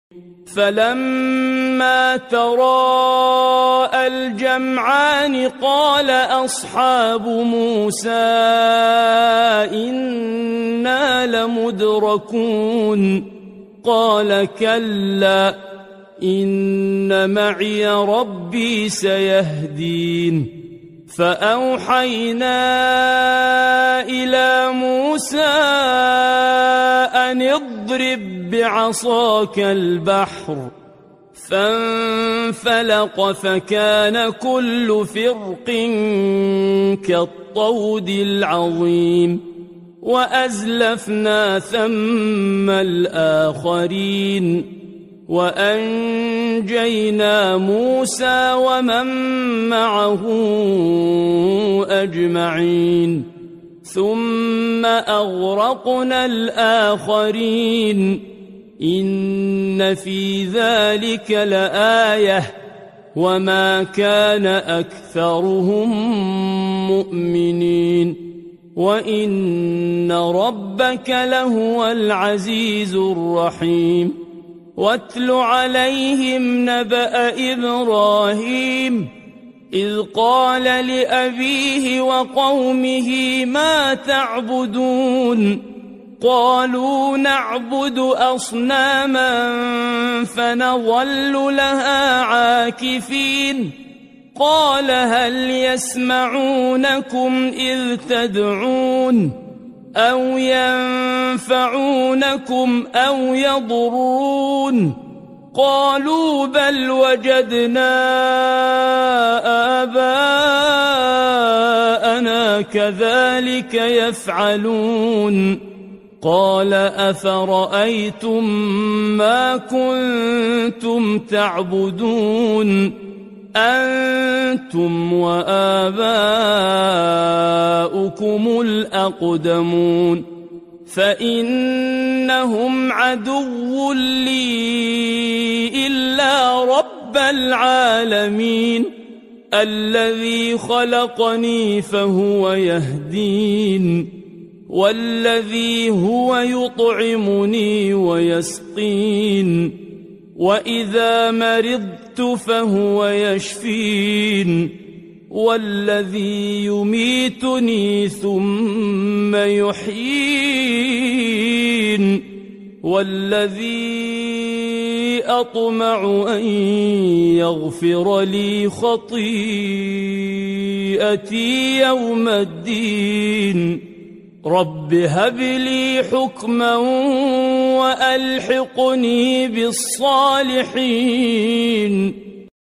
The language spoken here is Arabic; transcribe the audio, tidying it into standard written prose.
فلما تراءى الجمعان قال أصحاب موسى إنا لمدركون قال كلا إن معي ربي سيهدين فأوحينا إلى موسى أن اضرب بعصاك البحر فانفلق فكان كل فرق كالطود العظيم وأزلفنا ثم الآخرين وأنجينا موسى ومن معه أجمعين ثم أغرقنا الآخرين إن في ذلك لآية وما كان أكثرهم مؤمنين وإن ربك لهو العزيز الرحيم واتل عليهم نبأ إبراهيم إذ قال لأبيه وقومه ما تعبدون قالوا نعبد أصناما فنظل لها عاكفين قال هل يسمعونكم إذ تدعون أو ينفعونكم أو يضرون قالوا بل وجدنا آباءنا كذلك يفعلون قال أفرأيتم ما كنتم تعبدون أنتم وآباؤكم الأقدمون فإنهم عدو لي إلا رب العالمين الذي خلقني فهو يهدين والذي هو يطعمني ويسقين وإذا مرضت فهو يشفين والذي يميتني ثم يحيين والذي أطمع أن يغفر لي خطيئتي يوم الدين رب هب لي حكما وألحقني بالصالحين